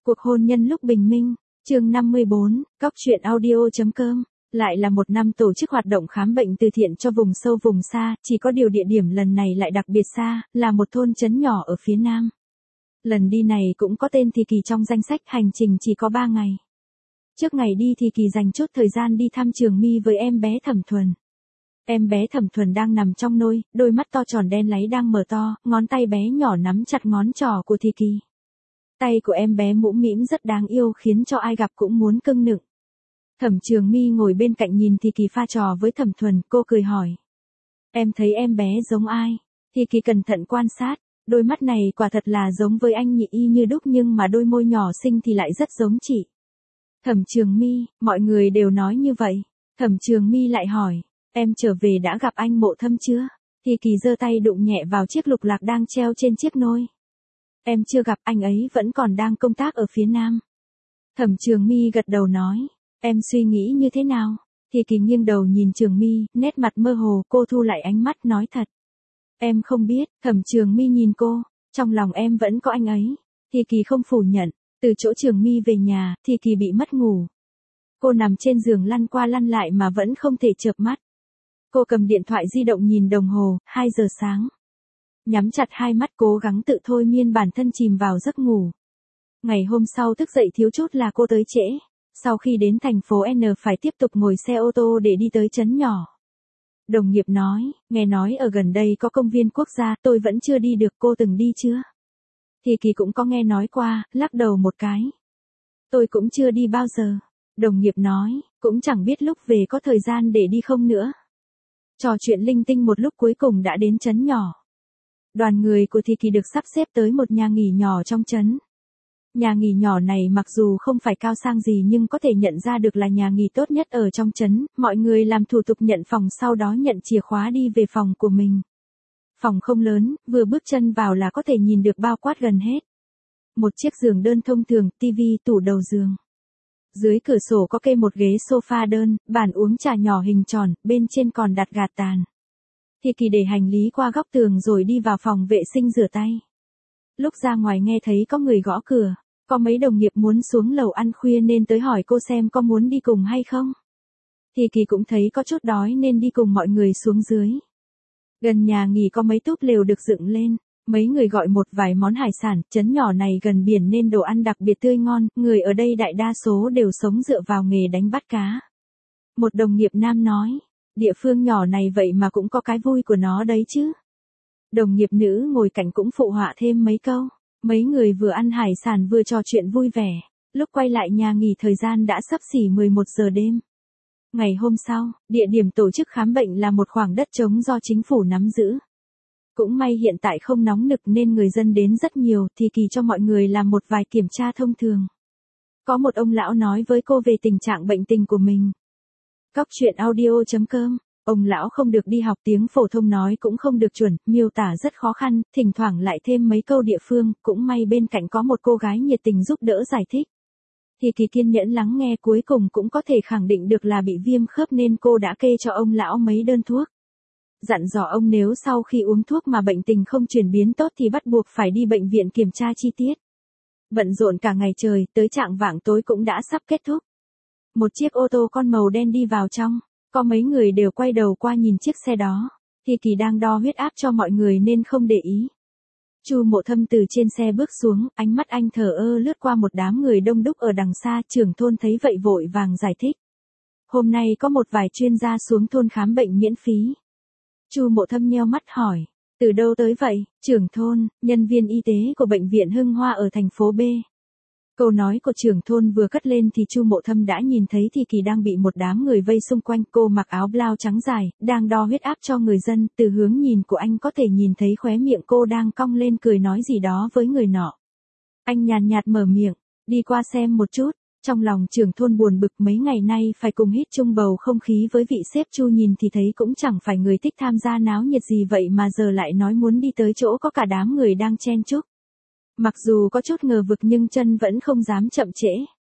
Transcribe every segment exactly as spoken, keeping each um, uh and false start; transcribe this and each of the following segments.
Cuộc hôn nhân lúc bình minh, chương năm mươi bốn, cóc truyện audio.com. Lại là một năm tổ chức hoạt động khám bệnh từ thiện cho vùng sâu vùng xa, chỉ có điều địa điểm lần này lại đặc biệt xa, là một thôn trấn nhỏ ở phía nam. Lần đi này cũng có tên Thì Kỳ trong danh sách, hành trình chỉ có ba ngày. Trước ngày đi Thì Kỳ dành chút thời gian đi thăm Trường My với em bé Thẩm Thuần. Em bé Thẩm Thuần đang nằm trong nôi, đôi mắt to tròn đen láy đang mở to, ngón tay bé nhỏ nắm chặt ngón trỏ của Thì Kỳ. Tay của em bé mũm mĩm rất đáng yêu, khiến cho ai gặp cũng muốn cưng nựng. Thẩm Trường My ngồi bên cạnh nhìn Thì Kỳ pha trò với Thẩm Thuần, cô cười hỏi. Em thấy em bé giống ai? Thì Kỳ cẩn thận quan sát, đôi mắt này quả thật là giống với anh nhị y như đúc, nhưng mà đôi môi nhỏ xinh thì lại rất giống chị. Thẩm Trường My, mọi người đều nói như vậy. Thẩm Trường My lại hỏi, em trở về đã gặp anh Mộ Thâm chưa? Thì Kỳ giơ tay đụng nhẹ vào chiếc lục lạc đang treo trên chiếc nôi. Em chưa gặp, anh ấy vẫn còn đang công tác ở phía nam. Thẩm Trường My gật đầu nói, em suy nghĩ như thế nào? Thì Kỳ nghiêng đầu nhìn Trường My, nét mặt mơ hồ, cô thu lại ánh mắt nói thật. Em không biết. Thẩm Trường My nhìn cô, trong lòng em vẫn có anh ấy. Thì Kỳ không phủ nhận. Từ chỗ Trường My về nhà, Thì Kỳ bị mất ngủ. Cô nằm trên giường lăn qua lăn lại mà vẫn không thể chợp mắt. Cô cầm điện thoại di động nhìn đồng hồ, hai giờ sáng. Nhắm chặt hai mắt cố gắng tự thôi miên bản thân chìm vào giấc ngủ. Ngày hôm sau thức dậy thiếu chút là cô tới trễ. Sau khi đến thành phố N phải tiếp tục ngồi xe ô tô để đi tới trấn nhỏ. Đồng nghiệp nói, nghe nói ở gần đây có công viên quốc gia, tôi vẫn chưa đi được, cô từng đi chưa? Thì Kỳ cũng có nghe nói qua, lắc đầu một cái. Tôi cũng chưa đi bao giờ. Đồng nghiệp nói, cũng chẳng biết lúc về có thời gian để đi không nữa. Trò chuyện linh tinh một lúc cuối cùng đã đến trấn nhỏ. Đoàn người của Thì Kỳ được sắp xếp tới một nhà nghỉ nhỏ trong trấn. Nhà nghỉ nhỏ này mặc dù không phải cao sang gì nhưng có thể nhận ra được là nhà nghỉ tốt nhất ở trong trấn. Mọi người làm thủ tục nhận phòng, sau đó nhận chìa khóa đi về phòng của mình. Phòng không lớn, vừa bước chân vào là có thể nhìn được bao quát gần hết. Một chiếc giường đơn thông thường, tivi, tủ đầu giường. Dưới cửa sổ có kê một ghế sofa đơn, bàn uống trà nhỏ hình tròn, bên trên còn đặt gạt tàn. Thì Kỳ để hành lý qua góc tường rồi đi vào phòng vệ sinh rửa tay. Lúc ra ngoài nghe thấy có người gõ cửa, có mấy đồng nghiệp muốn xuống lầu ăn khuya nên tới hỏi cô xem có muốn đi cùng hay không. Thì Kỳ cũng thấy có chút đói nên đi cùng mọi người xuống dưới. Gần nhà nghỉ có mấy túp lều được dựng lên, mấy người gọi một vài món hải sản, trấn nhỏ này gần biển nên đồ ăn đặc biệt tươi ngon, người ở đây đại đa số đều sống dựa vào nghề đánh bắt cá. Một đồng nghiệp nam nói, địa phương nhỏ này vậy mà cũng có cái vui của nó đấy chứ. Đồng nghiệp nữ ngồi cạnh cũng phụ họa thêm mấy câu, mấy người vừa ăn hải sản vừa trò chuyện vui vẻ, lúc quay lại nhà nghỉ thời gian đã xấp xỉ mười một giờ đêm. Ngày hôm sau, địa điểm tổ chức khám bệnh là một khoảng đất trống do chính phủ nắm giữ. Cũng may hiện tại không nóng nực nên người dân đến rất nhiều, Thì Kỳ cho mọi người làm một vài kiểm tra thông thường. Có một ông lão nói với cô về tình trạng bệnh tình của mình. Cóc truyện audio.com. Ông lão không được đi học, tiếng phổ thông nói cũng không được chuẩn, miêu tả rất khó khăn, thỉnh thoảng lại thêm mấy câu địa phương, cũng may bên cạnh có một cô gái nhiệt tình giúp đỡ giải thích. Thì Kỳ kiên nhẫn lắng nghe, cuối cùng cũng có thể khẳng định được là bị viêm khớp nên cô đã kê cho ông lão mấy đơn thuốc. Dặn dò ông nếu sau khi uống thuốc mà bệnh tình không chuyển biến tốt thì bắt buộc phải đi bệnh viện kiểm tra chi tiết. Bận rộn cả ngày trời, tới trạng vạng tối cũng đã sắp kết thúc. Một chiếc ô tô con màu đen đi vào trong. Có mấy người đều quay đầu qua nhìn chiếc xe đó. Thì Kỳ đang đo huyết áp cho mọi người nên không để ý. Chu Mộ Thâm từ trên xe bước xuống, ánh mắt anh thờ ơ lướt qua một đám người đông đúc ở đằng xa, trưởng thôn thấy vậy vội vàng giải thích. Hôm nay có một vài chuyên gia xuống thôn khám bệnh miễn phí. Chu Mộ Thâm nheo mắt hỏi, từ đâu tới vậy? Trưởng thôn, nhân viên y tế của bệnh viện Hưng Hoa ở thành phố B. Câu nói của trưởng thôn vừa cất lên thì Chu Mộ Thâm đã nhìn thấy Thì Kỳ đang bị một đám người vây xung quanh, cô mặc áo blau trắng dài, đang đo huyết áp cho người dân, từ hướng nhìn của anh có thể nhìn thấy khóe miệng cô đang cong lên cười nói gì đó với người nọ. Anh nhàn nhạt mở miệng, đi qua xem một chút, trong lòng trưởng thôn buồn bực mấy ngày nay phải cùng hít chung bầu không khí với vị sếp Chu, nhìn thì thấy cũng chẳng phải người thích tham gia náo nhiệt gì vậy mà giờ lại nói muốn đi tới chỗ có cả đám người đang chen chúc. Mặc dù có chút ngờ vực nhưng chân vẫn không dám chậm trễ.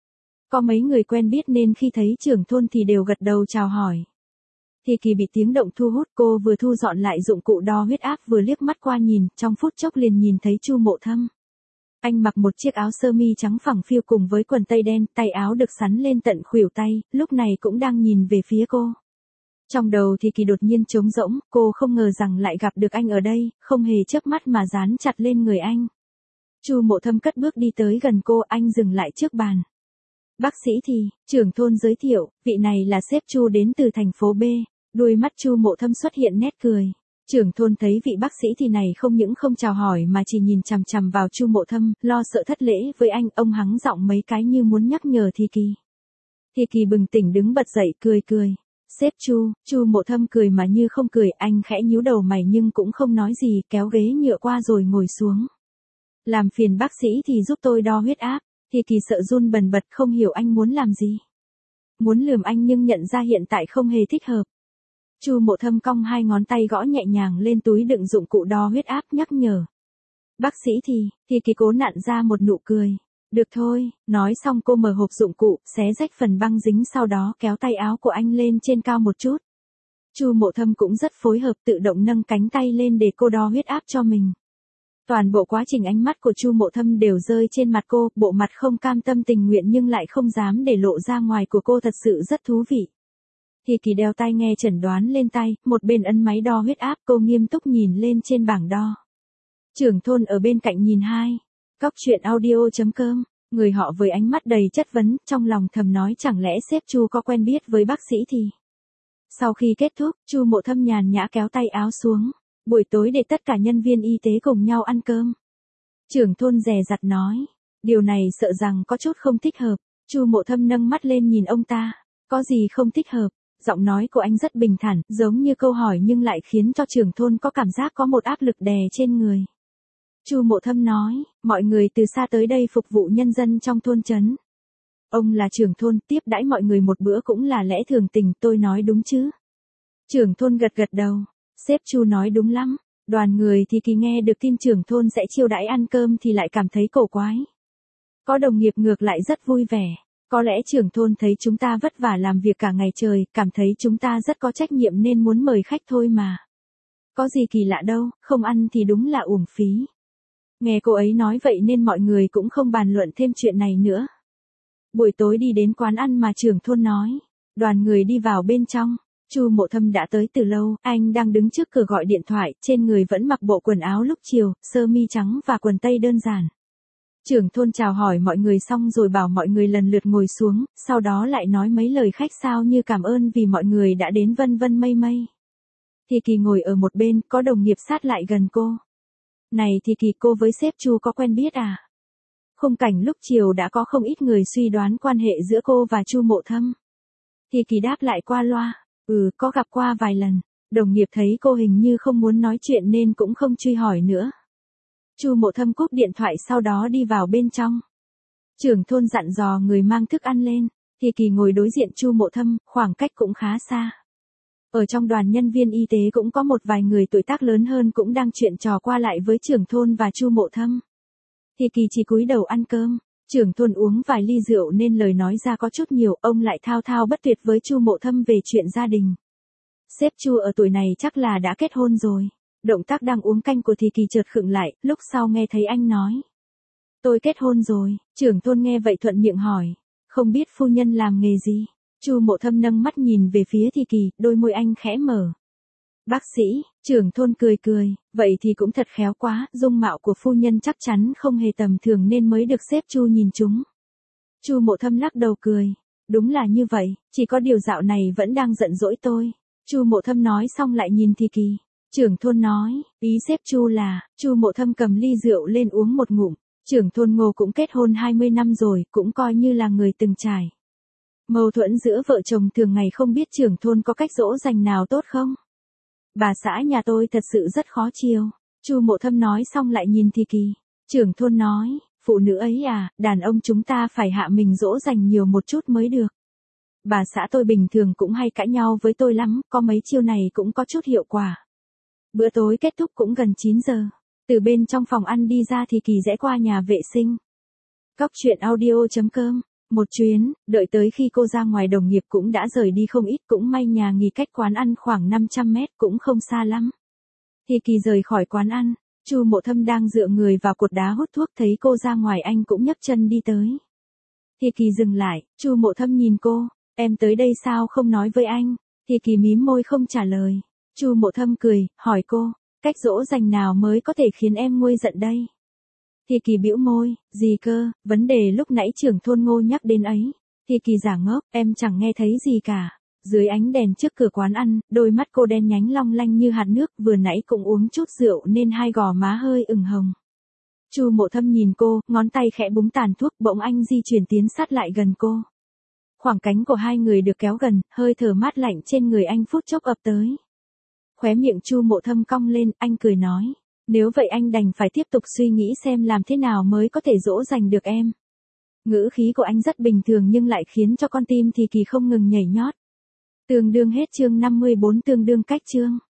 Có mấy người quen biết nên khi thấy trưởng thôn thì đều gật đầu chào hỏi. Thì Kỳ bị tiếng động thu hút, cô vừa thu dọn lại dụng cụ đo huyết áp vừa liếc mắt qua nhìn, trong phút chốc liền nhìn thấy Chu Mộ Thâm. Anh mặc một chiếc áo sơ mi trắng phẳng phiu cùng với quần tây đen, tay áo được xắn lên tận khuỷu tay, lúc này cũng đang nhìn về phía cô. Trong đầu thì Kỳ đột nhiên trống rỗng, cô không ngờ rằng lại gặp được anh ở đây, không hề chớp mắt mà dán chặt lên người anh. Chu Mộ Thâm cất bước đi tới gần cô, anh dừng lại trước bàn. Bác sĩ thì, trưởng thôn giới thiệu, vị này là sếp Chu đến từ thành phố B, đuôi mắt Chu Mộ Thâm xuất hiện nét cười. Trưởng thôn thấy vị bác sĩ thì này không những không chào hỏi mà chỉ nhìn chằm chằm vào Chu Mộ Thâm, lo sợ thất lễ với anh, ông hắng giọng mấy cái như muốn nhắc nhở Thì Kỳ. Thì Kỳ bừng tỉnh đứng bật dậy cười cười. Sếp Chu, Chu Mộ Thâm cười mà như không cười, anh khẽ nhíu đầu mày nhưng cũng không nói gì, kéo ghế nhựa qua rồi ngồi xuống. Làm phiền bác sĩ thì giúp tôi đo huyết áp. Thì Kỳ sợ run bần bật không hiểu anh muốn làm gì. Muốn lườm anh nhưng nhận ra hiện tại không hề thích hợp. Chu Mộ Thâm cong hai ngón tay gõ nhẹ nhàng lên túi đựng dụng cụ đo huyết áp nhắc nhở. Bác sĩ thì, thì Kỳ cố nặn ra một nụ cười. Được thôi, nói xong cô mở hộp dụng cụ, xé rách phần băng dính sau đó kéo tay áo của anh lên trên cao một chút. Chu Mộ Thâm cũng rất phối hợp tự động nâng cánh tay lên để cô đo huyết áp cho mình. Toàn bộ quá trình ánh mắt của Chu Mộ Thâm đều rơi trên mặt cô, bộ mặt không cam tâm tình nguyện nhưng lại không dám để lộ ra ngoài của cô thật sự rất thú vị. Thì Kỳ đeo tai nghe chẩn đoán lên tay, một bên ấn máy đo huyết áp, cô nghiêm túc nhìn lên trên bảng đo. Trưởng thôn ở bên cạnh nhìn hai. Cóc truyện audio chấm com, người họ với ánh mắt đầy chất vấn, trong lòng thầm nói chẳng lẽ sếp Chu có quen biết với bác sĩ thì. Sau khi kết thúc, Chu Mộ Thâm nhàn nhã kéo tay áo xuống. Buổi tối để tất cả nhân viên y tế cùng nhau ăn cơm. Trưởng thôn dè dặt nói, điều này sợ rằng có chút không thích hợp. Chu Mộ Thâm nâng mắt lên nhìn ông ta, có gì không thích hợp? Giọng nói của anh rất bình thản, giống như câu hỏi nhưng lại khiến cho trưởng thôn có cảm giác có một áp lực đè trên người. Chu Mộ Thâm nói, mọi người từ xa tới đây phục vụ nhân dân trong thôn trấn. Ông là trưởng thôn, tiếp đãi mọi người một bữa cũng là lẽ thường tình, tôi nói đúng chứ? Trưởng thôn gật gật đầu, sếp Chu nói đúng lắm. Đoàn người thì Kỳ nghe được tin trưởng thôn sẽ chiêu đãi ăn cơm thì lại cảm thấy cổ quái. Có đồng nghiệp ngược lại rất vui vẻ. Có lẽ trưởng thôn thấy chúng ta vất vả làm việc cả ngày trời, cảm thấy chúng ta rất có trách nhiệm nên muốn mời khách thôi mà. Có gì kỳ lạ đâu, không ăn thì đúng là uổng phí. Nghe cô ấy nói vậy nên mọi người cũng không bàn luận thêm chuyện này nữa. Buổi tối đi đến quán ăn mà trưởng thôn nói. Đoàn người đi vào bên trong. Chu Mộ Thâm đã tới từ lâu, anh đang đứng trước cửa gọi điện thoại, trên người vẫn mặc bộ quần áo lúc chiều, sơ mi trắng và quần tây đơn giản. Trưởng thôn chào hỏi mọi người xong rồi bảo mọi người lần lượt ngồi xuống, sau đó lại nói mấy lời khách sáo như cảm ơn vì mọi người đã đến vân vân mây mây. Thì Kỳ ngồi ở một bên, có đồng nghiệp sát lại gần cô. Này Thì Kỳ, cô với sếp Chu có quen biết à? Khung cảnh lúc chiều đã có không ít người suy đoán quan hệ giữa cô và Chu Mộ Thâm. Thì Kỳ đáp lại qua loa, ừ, có gặp qua vài lần. Đồng nghiệp thấy cô hình như không muốn nói chuyện nên cũng không truy hỏi nữa. Chu Mộ Thâm cúp điện thoại sau đó đi vào bên trong. Trưởng thôn dặn dò người mang thức ăn lên, Thì Kỳ ngồi đối diện Chu Mộ Thâm, khoảng cách cũng khá xa. Ở trong đoàn nhân viên y tế cũng có một vài người tuổi tác lớn hơn cũng đang chuyện trò qua lại với trưởng thôn và Chu Mộ Thâm. Thì Kỳ chỉ cúi đầu ăn cơm, trưởng thôn uống vài ly rượu nên lời nói ra có chút nhiều, ông lại thao thao bất tuyệt với Chu Mộ Thâm về chuyện gia đình. Sếp Chu ở tuổi này chắc là đã kết hôn rồi. Động tác đang uống canh của Thì Kỳ chợt khựng lại, lúc sau nghe thấy anh nói. Tôi kết hôn rồi, trưởng thôn nghe vậy thuận miệng hỏi. Không biết phu nhân làm nghề gì? Chu Mộ Thâm nâng mắt nhìn về phía Thì Kỳ, đôi môi anh khẽ mở. Bác sĩ, trưởng thôn cười cười, vậy thì cũng thật khéo quá, dung mạo của phu nhân chắc chắn không hề tầm thường nên mới được sếp Chu nhìn trúng. Chu Mộ Thâm lắc đầu cười, đúng là như vậy, chỉ có điều dạo này vẫn đang giận dỗi tôi. Chu Mộ Thâm nói xong lại nhìn Thì Kỳ. Trưởng thôn nói, ý sếp Chu là, Chu Mộ Thâm cầm ly rượu lên uống một ngụm, trưởng thôn Ngô cũng kết hôn hai mươi năm rồi, cũng coi như là người từng trải. Mâu thuẫn giữa vợ chồng thường ngày không biết trưởng thôn có cách dỗ dành nào tốt không? Bà xã nhà tôi thật sự rất khó chiều. Chu Mộ Thâm nói xong lại nhìn Thì Kỳ. Trưởng thôn nói, phụ nữ ấy à, đàn ông chúng ta phải hạ mình dỗ dành nhiều một chút mới được. Bà xã tôi bình thường cũng hay cãi nhau với tôi lắm, có mấy chiêu này cũng có chút hiệu quả. Bữa tối kết thúc cũng gần chín giờ. Từ bên trong phòng ăn đi ra Thì Kỳ rẽ qua nhà vệ sinh. Cóc truyện audio chấm com. Một chuyến, đợi tới khi cô ra ngoài đồng nghiệp cũng đã rời đi không ít, cũng may nhà nghỉ cách quán ăn khoảng năm trăm mét cũng không xa lắm. Thì Kỳ rời khỏi quán ăn, Chu Mộ Thâm đang dựa người vào cột đá hút thuốc, thấy cô ra ngoài anh cũng nhấc chân đi tới. Thì Kỳ dừng lại, Chu Mộ Thâm nhìn cô, em tới đây sao không nói với anh? Thì Kỳ mím môi không trả lời. Chu Mộ Thâm cười, hỏi cô, cách dỗ dành nào mới có thể khiến em nguôi giận đây? Thì Kỳ bĩu môi, gì cơ, vấn đề lúc nãy trưởng thôn Ngô nhắc đến ấy. Thì Kỳ giả ngốc, em chẳng nghe thấy gì cả. Dưới ánh đèn trước cửa quán ăn, đôi mắt cô đen nhánh long lanh như hạt nước, vừa nãy cũng uống chút rượu nên hai gò má hơi ửng hồng. Chu Mộ Thâm nhìn cô, ngón tay khẽ búng tàn thuốc, bỗng anh di chuyển tiến sát lại gần cô. Khoảng cánh của hai người được kéo gần, hơi thở mát lạnh trên người anh phút chốc ập tới. Khóe miệng Chu Mộ Thâm cong lên, anh cười nói, nếu vậy anh đành phải tiếp tục suy nghĩ xem làm thế nào mới có thể dỗ dành được em. Ngữ khí của anh rất bình thường nhưng lại khiến cho con tim Thì Kỳ không ngừng nhảy nhót. Tương đương hết chương năm mươi bốn, tương đương cách chương.